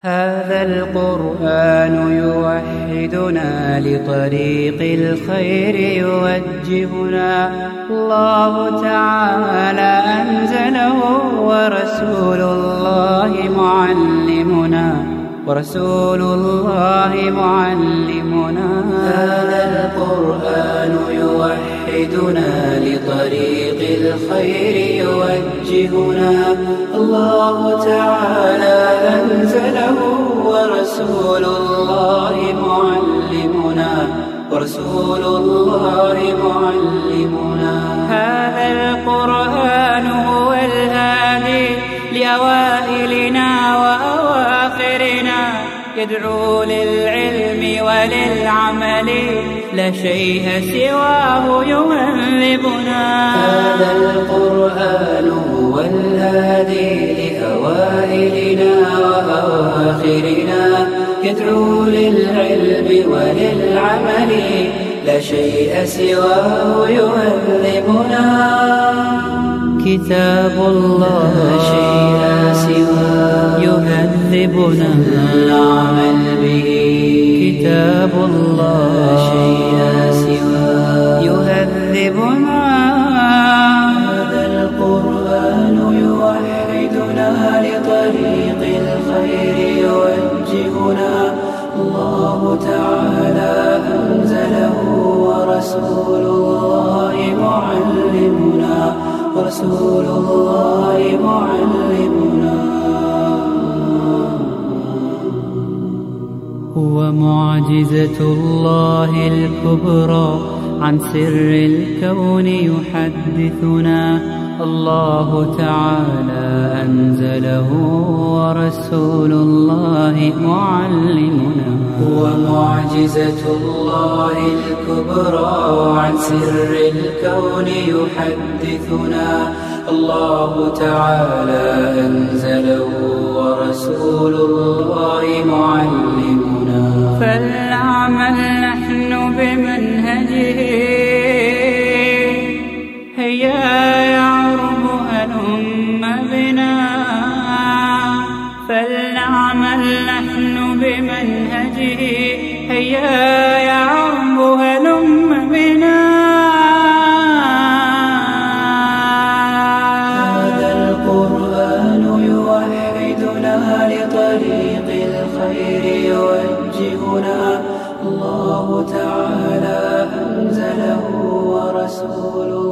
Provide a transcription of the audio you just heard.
هذا القرآن يوحدنا لطريق الخير يوجهنا. الله تعالى أنزله ورسول الله معلمنا. هذا القرآن يوحدنا لطريق الخير يوجهنا. الله تعالى أنزله ورسول الله معلمنا. هذا القرآن هو الهادي لأوائلنا وأواخرنا، يدعو للعلم وللعمل، لا شيء سواه يهذبنا. هذا القرآن هو الهادي لأوائلنا وأواخرنا، يدعو للعلم وللعمل، لا شيء سواه يهذبنا. كتاب الله لا شيء سواه يهذبنا العمل به. كتاب الله لا شيء سواه يهذبنا. هذا القرآن يوحدنا لطريق الخير يوجهنا. الله تعالى أنزله ورسول الله معلمنا. هو معجزة الله الكبرى، عن سر الكون يحدثنا. الله تعالى أنزله ورسول الله معلمنا. هو معجزة الله الكبرى، عن سر الكون يحدثنا. الله تعالى أنزله ورسول الله معلمنا. فلنعمل نحن بمنهجه، هيا يعرب هلم بنا. فلنعمل نحن بمنهجه، هيا يعرب هلم بنا. هذا القرآن يوحدنا لطريق الخير يوجهنا. الله تعالى أنزله ورسول